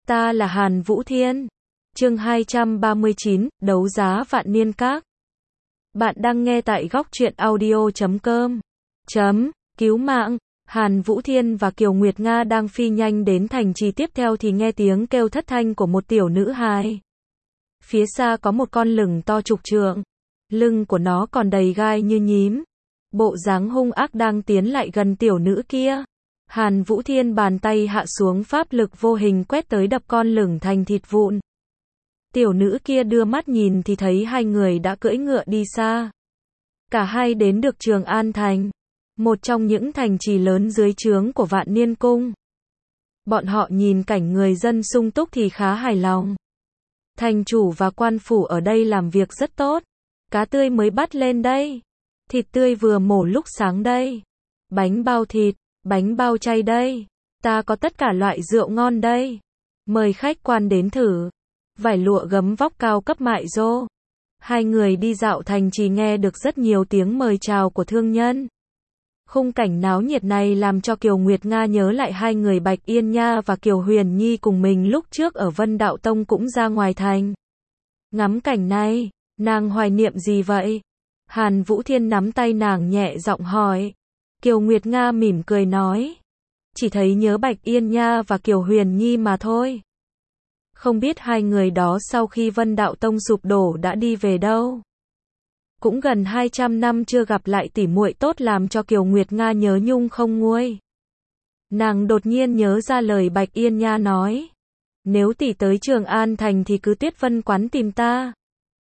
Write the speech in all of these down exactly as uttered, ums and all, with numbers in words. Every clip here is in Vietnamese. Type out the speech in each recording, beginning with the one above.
Ta là Hàn Vũ Thiên. Chương hai trăm ba mươi chín, đấu giá Vạn Niên Các. Bạn đang nghe tại góc truyện audio chấm com. Chấm, cứu mạng. Hàn Vũ Thiên và Kiều Nguyệt Nga đang phi nhanh đến thành trì, tiếp theo thì nghe tiếng kêu thất thanh của một tiểu nữ hài. Phía xa có một con lửng to chục trượng. Lưng của nó còn đầy gai như nhím. Bộ dáng hung ác đang tiến lại gần tiểu nữ kia. Hàn Vũ Thiên bàn tay hạ xuống, pháp lực vô hình quét tới đập con lửng thành thịt vụn. Tiểu nữ kia đưa mắt nhìn thì thấy hai người đã cưỡi ngựa đi xa. Cả hai đến được Trường An Thành, một trong những thành trì lớn dưới trướng của Vạn Niên Cung. Bọn họ nhìn cảnh người dân sung túc thì khá hài lòng. Thành chủ và quan phủ ở đây làm việc rất tốt. Cá tươi mới bắt lên đây. Thịt tươi vừa mổ lúc sáng đây. Bánh bao thịt, bánh bao chay đây. Ta có tất cả loại rượu ngon đây. Mời khách quan đến thử. Vải lụa gấm vóc cao cấp mại rô. Hai người đi dạo thành trì nghe được rất nhiều tiếng mời chào của thương nhân. Khung cảnh náo nhiệt này làm cho Kiều Nguyệt Nga nhớ lại hai người Bạch Yên Nha và Kiều Huyền Nhi cùng mình lúc trước ở Vân Đạo Tông cũng ra ngoài thành. Ngắm cảnh này, nàng hoài niệm gì vậy? Hàn Vũ Thiên nắm tay nàng nhẹ giọng hỏi. Kiều Nguyệt Nga mỉm cười nói. Chỉ thấy nhớ Bạch Yên Nha và Kiều Huyền Nhi mà thôi. Không biết hai người đó sau khi Vân Đạo Tông sụp đổ đã đi về đâu. Cũng gần hai trăm năm chưa gặp lại tỉ muội tốt làm cho Kiều Nguyệt Nga nhớ nhung không nguôi. Nàng đột nhiên nhớ ra lời Bạch Yên Nha nói. Nếu tỷ tới Trường An Thành thì cứ Tuyết Vân Quán tìm ta.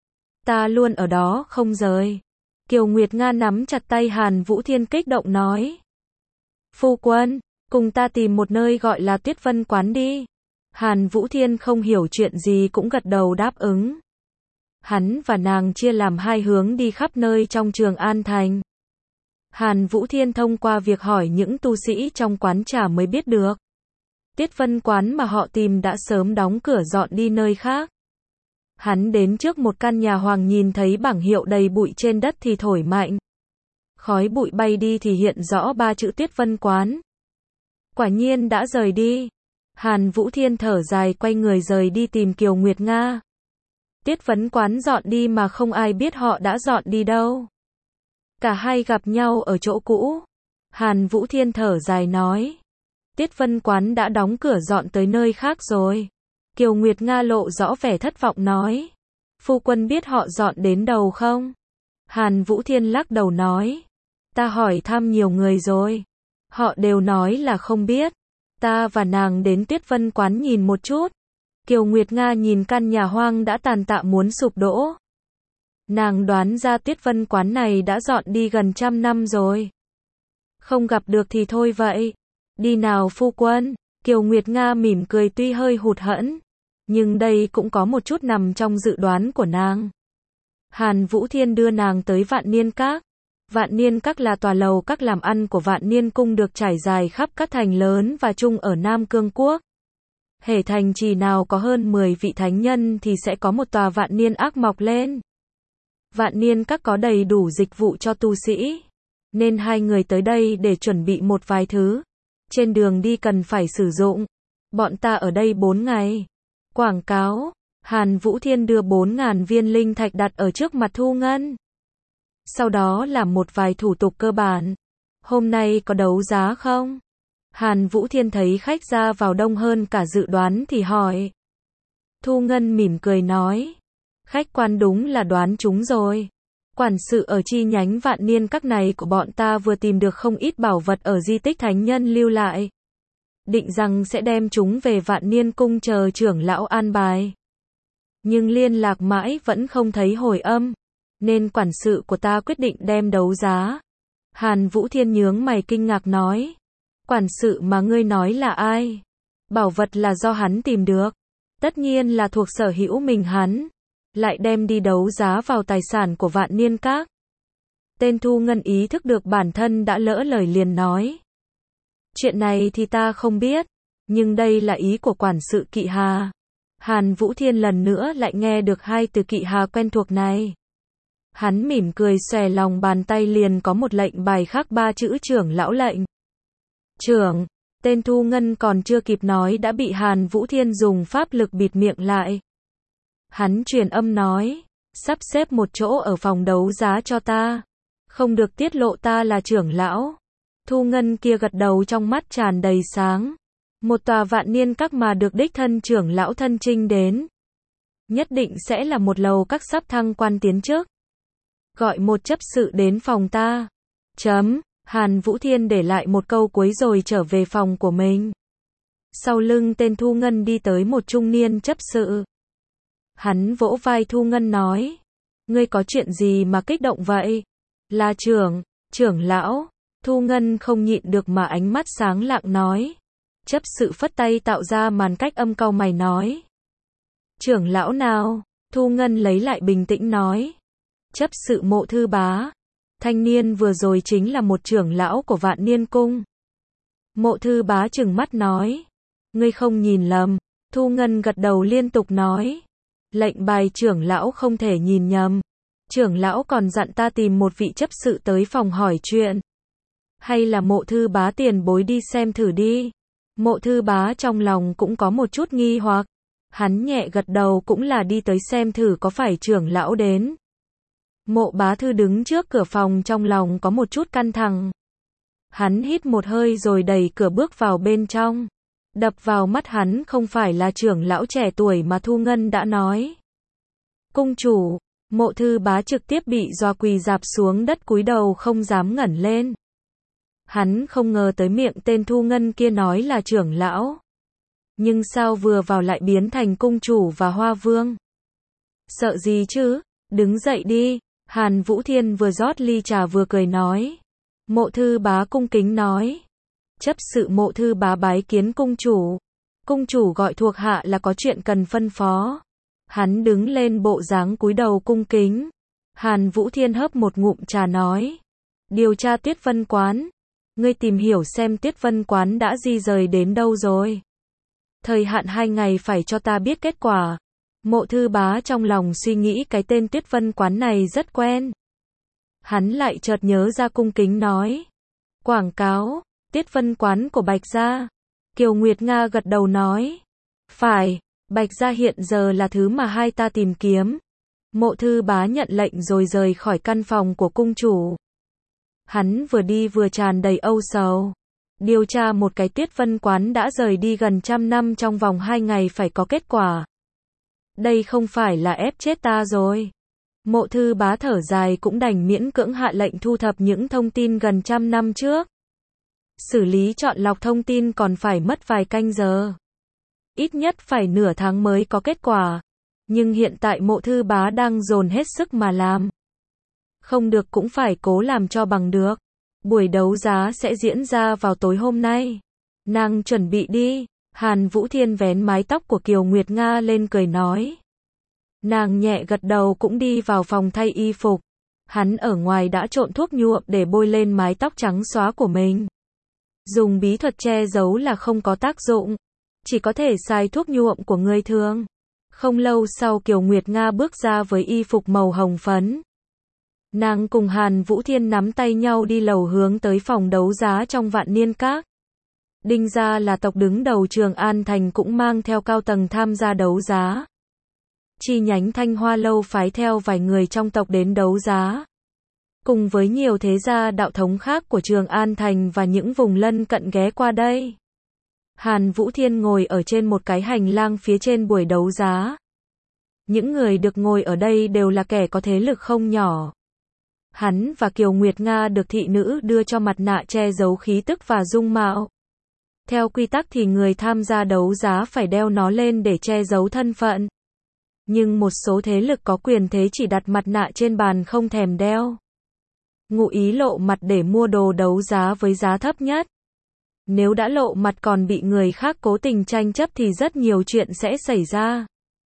Ta luôn ở đó không rời. Kiều Nguyệt Nga nắm chặt tay Hàn Vũ Thiên kích động nói. Phu quân, cùng ta tìm một nơi gọi là Tuyết Vân Quán đi. Hàn Vũ Thiên không hiểu chuyện gì cũng gật đầu đáp ứng. Hắn và nàng chia làm hai hướng đi khắp nơi trong Trường An Thành. Hàn Vũ Thiên thông qua việc hỏi những tu sĩ trong quán trà mới biết được. Tuyết Vân Quán mà họ tìm đã sớm đóng cửa dọn đi nơi khác. Hắn đến trước một căn nhà hoàng, nhìn thấy bảng hiệu đầy bụi trên đất thì thổi mạnh. Khói bụi bay đi thì hiện rõ ba chữ Tuyết Vân Quán. Quả nhiên đã rời đi. Hàn Vũ Thiên thở dài quay người rời đi tìm Kiều Nguyệt Nga. Tuyết Vân Quán dọn đi mà không ai biết họ đã dọn đi đâu. Cả hai gặp nhau ở chỗ cũ. Hàn Vũ Thiên thở dài nói. Tuyết Vân Quán đã đóng cửa dọn tới nơi khác rồi. Kiều Nguyệt Nga lộ rõ vẻ thất vọng nói. Phu quân biết họ dọn đến đâu không? Hàn Vũ Thiên lắc đầu nói. Ta hỏi thăm nhiều người rồi. Họ đều nói là không biết. Ta và nàng đến Tuyết Vân Quán nhìn một chút. Kiều Nguyệt Nga nhìn căn nhà hoang đã tàn tạ muốn sụp đổ. Nàng đoán ra Tuyết Vân Quán này đã dọn đi gần trăm năm rồi. Không gặp được thì thôi vậy. Đi nào phu quân. Kiều Nguyệt Nga mỉm cười tuy hơi hụt hẫng. Nhưng đây cũng có một chút nằm trong dự đoán của nàng. Hàn Vũ Thiên đưa nàng tới Vạn Niên Các. Vạn Niên Các là tòa lầu các làm ăn của Vạn Niên Cung được trải dài khắp các thành lớn và trung ở Nam Cương Quốc. Hễ thành trì nào có hơn mười vị thánh nhân thì sẽ có một tòa Vạn Niên Ác mọc lên. Vạn Niên Các có đầy đủ dịch vụ cho tu sĩ. Nên hai người tới đây để chuẩn bị một vài thứ. Trên đường đi cần phải sử dụng. Bọn ta ở đây bốn ngày. Quảng cáo. Hàn Vũ Thiên đưa bốn ngàn viên linh thạch đặt ở trước mặt Thu Ngân. Sau đó làm một vài thủ tục cơ bản. Hôm nay có đấu giá không? Hàn Vũ Thiên thấy khách ra vào đông hơn cả dự đoán thì hỏi. Thu Ngân mỉm cười nói. Khách quan đúng là đoán chúng rồi. Quản sự ở chi nhánh Vạn Niên Các này của bọn ta vừa tìm được không ít bảo vật ở di tích thánh nhân lưu lại. Định rằng sẽ đem chúng về Vạn Niên Cung chờ trưởng lão an bài. Nhưng liên lạc mãi vẫn không thấy hồi âm. Nên quản sự của ta quyết định đem đấu giá. Hàn Vũ Thiên nhướng mày kinh ngạc nói. Quản sự mà ngươi nói là ai? Bảo vật là do hắn tìm được. Tất nhiên là thuộc sở hữu mình hắn. Lại đem đi đấu giá vào tài sản của Vạn Niên Các. Tên Thu Ngân ý thức được bản thân đã lỡ lời liền nói. Chuyện này thì ta không biết. Nhưng đây là ý của quản sự Kỵ Hà. Hàn Vũ Thiên lần nữa lại nghe được hai từ Kỵ Hà quen thuộc này. Hắn mỉm cười xòe lòng bàn tay liền có một lệnh bài khắc ba chữ trưởng lão lệnh. Trưởng, Tên Thu Ngân còn chưa kịp nói đã bị Hàn Vũ Thiên dùng pháp lực bịt miệng lại. Hắn truyền âm nói, sắp xếp một chỗ ở phòng đấu giá cho ta. Không được tiết lộ ta là trưởng lão. Thu Ngân kia gật đầu trong mắt tràn đầy sáng. Một tòa vạn niên các mà được đích thân trưởng lão thân chinh đến. Nhất định sẽ là một lầu các sắp thăng quan tiến chức. Gọi một chấp sự đến phòng ta. Chấm. Hàn Vũ Thiên để lại một câu cuối rồi trở về phòng của mình. Sau lưng tên Thu Ngân đi tới một trung niên chấp sự. Hắn vỗ vai Thu Ngân nói. Ngươi có chuyện gì mà kích động vậy? Là trưởng, trưởng lão. Thu Ngân không nhịn được mà ánh mắt sáng lạng nói. Chấp sự phất tay tạo ra màn cách âm cau mày nói. Trưởng lão nào? Thu Ngân lấy lại bình tĩnh nói. Chấp sự Mộ Thư Bá. Thanh niên vừa rồi chính là một trưởng lão của Vạn Niên Cung. Mộ Thư Bá trừng mắt nói. Ngươi không nhìn lầm. Thu Ngân gật đầu liên tục nói. Lệnh bài trưởng lão không thể nhìn nhầm. Trưởng lão còn dặn ta tìm một vị chấp sự tới phòng hỏi chuyện. Hay là Mộ Thư Bá tiền bối đi xem thử đi. Mộ Thư Bá trong lòng cũng có một chút nghi hoặc. Hắn nhẹ gật đầu cũng là đi tới xem thử có phải trưởng lão đến. Mộ Bá Thư đứng trước cửa phòng trong lòng có một chút căng thẳng. Hắn hít một hơi rồi đẩy cửa bước vào bên trong. Đập vào mắt hắn không phải là trưởng lão trẻ tuổi mà Thu Ngân đã nói. Cung chủ, Mộ Thư Bá trực tiếp bị dọa quỳ rạp xuống đất cúi đầu không dám ngẩng lên. Hắn không ngờ tới miệng tên Thu Ngân kia nói là trưởng lão. Nhưng sao vừa vào lại biến thành cung chủ và hoa vương? Sợ gì chứ? Đứng dậy đi. Hàn Vũ Thiên vừa rót ly trà vừa cười nói. Mộ Thư Bá cung kính nói. Chấp sự Mộ Thư Bá bái kiến cung chủ. Cung chủ gọi thuộc hạ là có chuyện cần phân phó. Hắn đứng lên bộ dáng cúi đầu cung kính. Hàn Vũ Thiên hớp một ngụm trà nói. Điều tra Tuyết Vân Quán. Ngươi tìm hiểu xem Tuyết Vân Quán đã di rời đến đâu rồi. Thời hạn hai ngày phải cho ta biết kết quả. Mộ Thư Bá trong lòng suy nghĩ cái tên Tuyết Vân Quán này rất quen. Hắn lại chợt nhớ ra cung kính nói. Quảng cáo, Tuyết Vân Quán của Bạch Gia. Kiều Nguyệt Nga gật đầu nói. Phải, Bạch Gia hiện giờ là thứ mà hai ta tìm kiếm. Mộ Thư Bá nhận lệnh rồi rời khỏi căn phòng của cung chủ. Hắn vừa đi vừa tràn đầy âu sầu. Điều tra một cái Tuyết Vân Quán đã rời đi gần trăm năm trong vòng hai ngày phải có kết quả. Đây không phải là ép chết ta rồi. Mộ Thư Bá thở dài cũng đành miễn cưỡng hạ lệnh thu thập những thông tin gần trăm năm trước. Xử lý chọn lọc thông tin còn phải mất vài canh giờ. Ít nhất phải nửa tháng mới có kết quả. Nhưng hiện tại Mộ Thư Bá đang dồn hết sức mà làm. Không được cũng phải cố làm cho bằng được. Buổi đấu giá sẽ diễn ra vào tối hôm nay. Nàng chuẩn bị đi. Hàn Vũ Thiên vén mái tóc của Kiều Nguyệt Nga lên cười nói. Nàng nhẹ gật đầu cũng đi vào phòng thay y phục. Hắn ở ngoài đã trộn thuốc nhuộm để bôi lên mái tóc trắng xóa của mình. Dùng bí thuật che giấu là không có tác dụng. Chỉ có thể xài thuốc nhuộm của người thường. Không lâu sau Kiều Nguyệt Nga bước ra với y phục màu hồng phấn. Nàng cùng Hàn Vũ Thiên nắm tay nhau đi lầu hướng tới phòng đấu giá trong Vạn Niên Các. Đinh gia là tộc đứng đầu Trường An Thành cũng mang theo cao tầng tham gia đấu giá. Chi nhánh Thanh Hoa Lâu phái theo vài người trong tộc đến đấu giá. Cùng với nhiều thế gia đạo thống khác của Trường An Thành và những vùng lân cận ghé qua đây. Hàn Vũ Thiên ngồi ở trên một cái hành lang phía trên buổi đấu giá. Những người được ngồi ở đây đều là kẻ có thế lực không nhỏ. Hắn và Kiều Nguyệt Nga được thị nữ đưa cho mặt nạ che giấu khí tức và dung mạo. Theo quy tắc thì người tham gia đấu giá phải đeo nó lên để che giấu thân phận. Nhưng một số thế lực có quyền thế chỉ đặt mặt nạ trên bàn không thèm đeo. Ngụ ý lộ mặt để mua đồ đấu giá với giá thấp nhất. Nếu đã lộ mặt còn bị người khác cố tình tranh chấp thì rất nhiều chuyện sẽ xảy ra.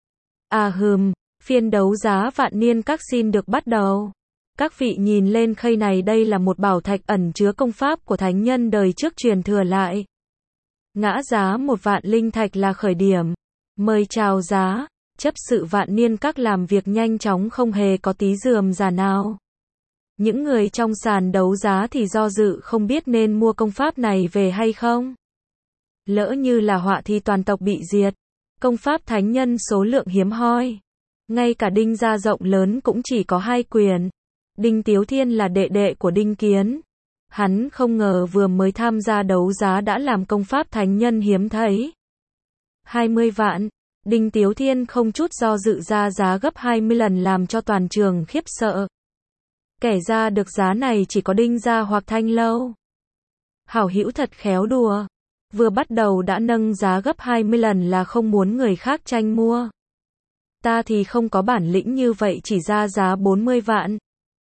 À hừm, phiên đấu giá Vạn Niên Các xin được bắt đầu. Các vị nhìn lên khay này, đây là một bảo thạch ẩn chứa công pháp của thánh nhân đời trước truyền thừa lại. Ngã giá một vạn linh thạch là khởi điểm. Mời chào giá. Chấp sự Vạn Niên Các làm việc nhanh chóng không hề có tí rườm rà nào. Những người trong sàn đấu giá thì do dự không biết nên mua công pháp này về hay không. Lỡ như là họa thì toàn tộc bị diệt. Công pháp thánh nhân số lượng hiếm hoi. Ngay cả Đinh gia rộng lớn cũng chỉ có hai quyển. Đinh Tiếu Thiên là đệ đệ của Đinh Kiến. Hắn không ngờ vừa mới tham gia đấu giá đã làm công pháp thánh nhân hiếm thấy. hai mươi vạn. Đinh Tiếu Thiên không chút do dự ra giá gấp hai mươi lần làm cho toàn trường khiếp sợ. Kẻ ra được giá này chỉ có Đinh gia hoặc Thanh Lâu. Hảo hữu thật khéo đùa. Vừa bắt đầu đã nâng giá gấp hai mươi lần là không muốn người khác tranh mua. Ta thì không có bản lĩnh như vậy, chỉ ra giá bốn mươi vạn.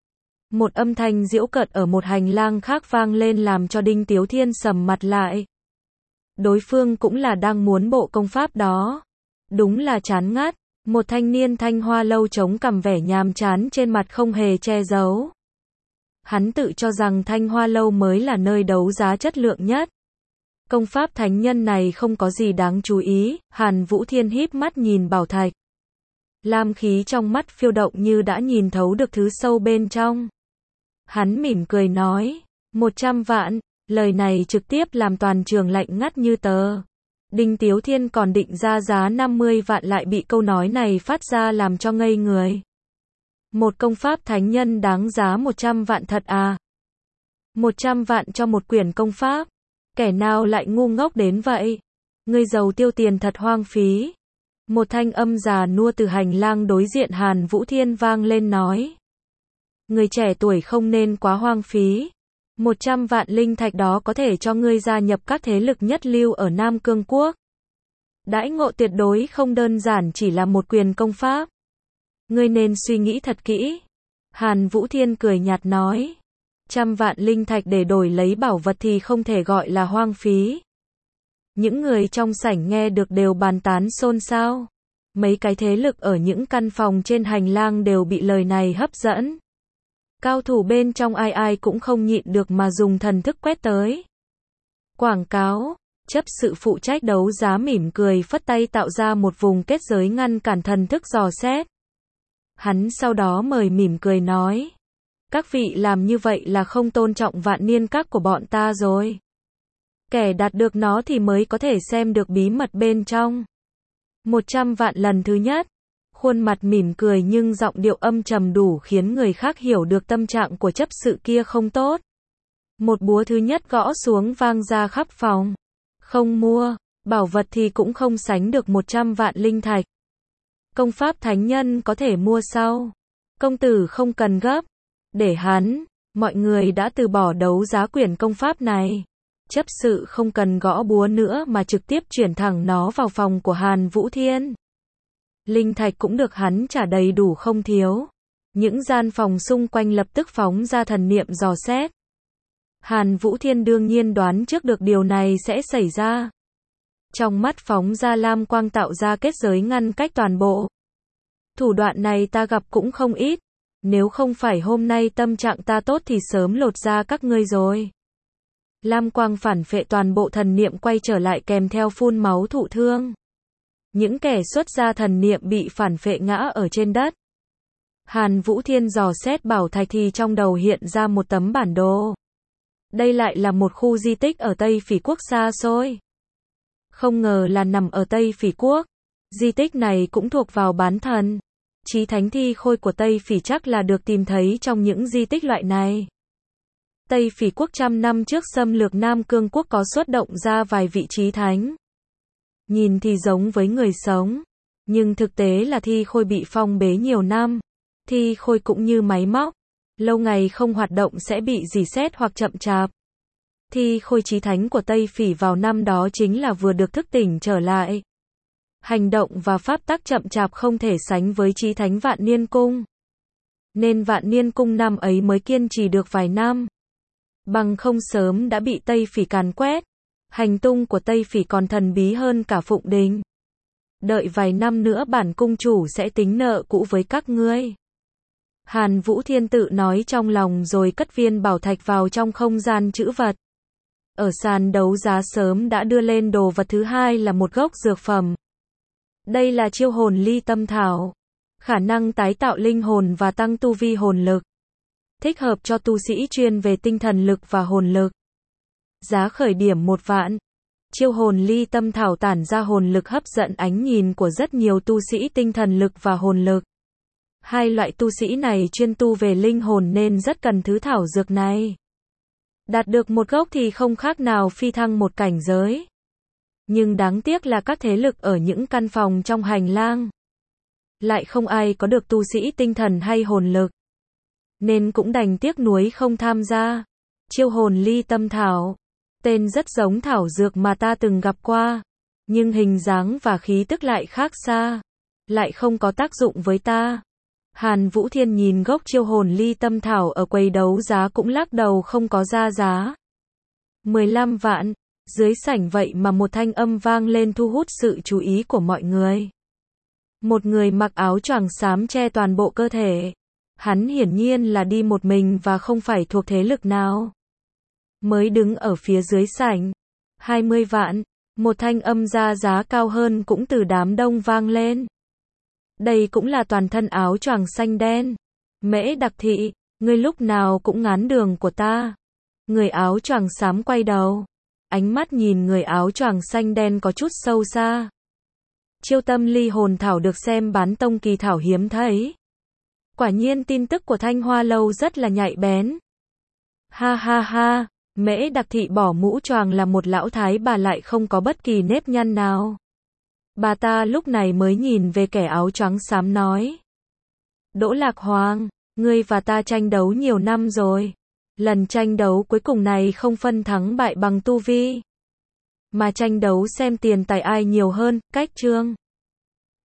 Một âm thanh giễu cợt ở một hành lang khác vang lên làm cho Đinh Tiếu Thiên sầm mặt lại. Đối phương cũng là đang muốn bộ công pháp đó. Đúng là chán ngắt. Một thanh niên Thanh Hoa Lâu chống cằm, vẻ nhàm chán trên mặt không hề che giấu. Hắn tự cho rằng Thanh Hoa Lâu mới là nơi đấu giá chất lượng nhất. Công pháp thánh nhân này không có gì đáng chú ý. Hàn Vũ Thiên híp mắt nhìn bảo thạch. Lam khí trong mắt phiêu động như đã nhìn thấu được thứ sâu bên trong. Hắn mỉm cười nói, một trăm vạn, lời này trực tiếp làm toàn trường lạnh ngắt như tờ. Đinh Tiếu Thiên còn định ra giá năm mươi vạn lại bị câu nói này phát ra làm cho ngây người. Một công pháp thánh nhân đáng giá một trăm vạn thật à? một trăm vạn cho một quyển công pháp? Kẻ nào lại ngu ngốc đến vậy? Ngươi giàu tiêu tiền thật hoang phí. Một thanh âm già nua từ hành lang đối diện Hàn Vũ Thiên vang lên nói. Người trẻ tuổi không nên quá hoang phí. một trăm vạn linh thạch đó có thể cho ngươi gia nhập các thế lực nhất lưu ở Nam Cương Quốc. Đãi ngộ tuyệt đối không đơn giản chỉ là một quyền công pháp. Ngươi nên suy nghĩ thật kỹ. Hàn Vũ Thiên cười nhạt nói. Trăm vạn linh thạch để đổi lấy bảo vật thì không thể gọi là hoang phí. Những người trong sảnh nghe được đều bàn tán xôn xao. Mấy cái thế lực ở những căn phòng trên hành lang đều bị lời này hấp dẫn. Cao thủ bên trong ai ai cũng không nhịn được mà dùng thần thức quét tới. Quảng cáo, chấp sự phụ trách đấu giá mỉm cười phất tay tạo ra một vùng kết giới ngăn cản thần thức dò xét. Hắn sau đó mời mỉm cười nói. Các vị làm như vậy là không tôn trọng vạn niên các của bọn ta rồi. Kẻ đạt được nó thì mới có thể xem được bí mật bên trong. Một trăm vạn lần thứ nhất. Khuôn mặt mỉm cười nhưng giọng điệu âm trầm đủ khiến người khác hiểu được tâm trạng của chấp sự kia không tốt. Một búa thứ nhất gõ xuống vang ra khắp phòng. Không mua, bảo vật thì cũng không sánh được một trăm vạn linh thạch. Công pháp thánh nhân có thể mua sau. Công tử không cần gấp. Để hắn, mọi người đã từ bỏ đấu giá quyển công pháp này. Chấp sự không cần gõ búa nữa mà trực tiếp chuyển thẳng nó vào phòng của Hàn Vũ Thiên. Linh thạch cũng được hắn trả đầy đủ không thiếu. Những gian phòng xung quanh lập tức phóng ra thần niệm dò xét. Hàn Vũ Thiên đương nhiên đoán trước được điều này sẽ xảy ra. Trong mắt phóng ra lam quang tạo ra kết giới ngăn cách toàn bộ. Thủ đoạn này ta gặp cũng không ít. Nếu không phải hôm nay tâm trạng ta tốt thì sớm lột ra các ngươi rồi. Lam quang phản phệ toàn bộ thần niệm quay trở lại kèm theo phun máu thụ thương. Những kẻ xuất ra thần niệm bị phản phệ ngã ở trên đất. Hàn Vũ Thiên dò xét bảo thạch thì trong đầu hiện ra một tấm bản đồ. Đây lại là một khu di tích ở Tây Phỉ Quốc xa xôi. Không ngờ là nằm ở Tây Phỉ Quốc. Di tích này cũng thuộc vào bán thần. Chí thánh thi khôi của Tây Phỉ chắc là được tìm thấy trong những di tích loại này. Tây Phỉ Quốc trăm năm trước xâm lược Nam Cương Quốc có xuất động ra vài vị chí thánh. Nhìn thì giống với người sống, nhưng thực tế là thi khôi bị phong bế nhiều năm. Thi khôi cũng như máy móc, lâu ngày không hoạt động sẽ bị rỉ sét hoặc chậm chạp. Thi khôi chí thánh của Tây Phỉ vào năm đó chính là vừa được thức tỉnh trở lại. Hành động và pháp tắc chậm chạp không thể sánh với chí thánh Vạn Niên Cung. Nên Vạn Niên Cung năm ấy mới kiên trì được vài năm. Bằng không sớm đã bị Tây Phỉ càn quét. Hành tung của Tây Phỉ còn thần bí hơn cả Phụng Đình. Đợi vài năm nữa bản cung chủ sẽ tính nợ cũ với các ngươi. Hàn Vũ Thiên tự nói trong lòng rồi cất viên bảo thạch vào trong không gian trữ vật. Ở sàn đấu giá sớm đã đưa lên đồ vật thứ hai là một gốc dược phẩm. Đây là chiêu hồn ly tâm thảo. Khả năng tái tạo linh hồn và tăng tu vi hồn lực. Thích hợp cho tu sĩ chuyên về tinh thần lực và hồn lực. Giá khởi điểm một vạn. Chiêu hồn ly tâm thảo tản ra hồn lực hấp dẫn ánh nhìn của rất nhiều tu sĩ tinh thần lực và hồn lực. Hai loại tu sĩ này chuyên tu về linh hồn nên rất cần thứ thảo dược này. Đạt được một gốc thì không khác nào phi thăng một cảnh giới. Nhưng đáng tiếc là các thế lực ở những căn phòng trong hành lang lại không ai có được tu sĩ tinh thần hay hồn lực. Nên cũng đành tiếc nuối không tham gia. Chiêu hồn ly tâm thảo. Tên rất giống thảo dược mà ta từng gặp qua. Nhưng hình dáng và khí tức lại khác xa. Lại không có tác dụng với ta. Hàn Vũ Thiên nhìn gốc chiêu hồn ly tâm thảo ở quầy đấu giá cũng lắc đầu không có ra giá. mười lăm vạn. Dưới sảnh vậy mà một thanh âm vang lên thu hút sự chú ý của mọi người. Một người mặc áo choàng xám che toàn bộ cơ thể. Hắn hiển nhiên là đi một mình và không phải thuộc thế lực nào. Mới đứng ở phía dưới sảnh. hai mươi vạn. Một thanh âm ra giá cao hơn cũng từ đám đông vang lên. Đây cũng là toàn thân áo choàng xanh đen. Mễ Đặc Thị, ngươi lúc nào cũng ngán đường của ta. Người áo choàng xám quay đầu. Ánh mắt nhìn người áo choàng xanh đen có chút sâu xa. Chiêu tâm ly hồn thảo được xem bán tông kỳ thảo hiếm thấy. Quả nhiên tin tức của Thanh Hoa Lâu rất là nhạy bén. Ha ha ha, Mễ Đặc Thị bỏ mũ choàng là một lão thái bà lại không có bất kỳ nếp nhăn nào. Bà ta lúc này mới nhìn về kẻ áo trắng xám nói. Đỗ Lạc Hoàng, ngươi và ta tranh đấu nhiều năm rồi. Lần tranh đấu cuối cùng này không phân thắng bại bằng tu vi. Mà tranh đấu xem tiền tài ai nhiều hơn, cách chương.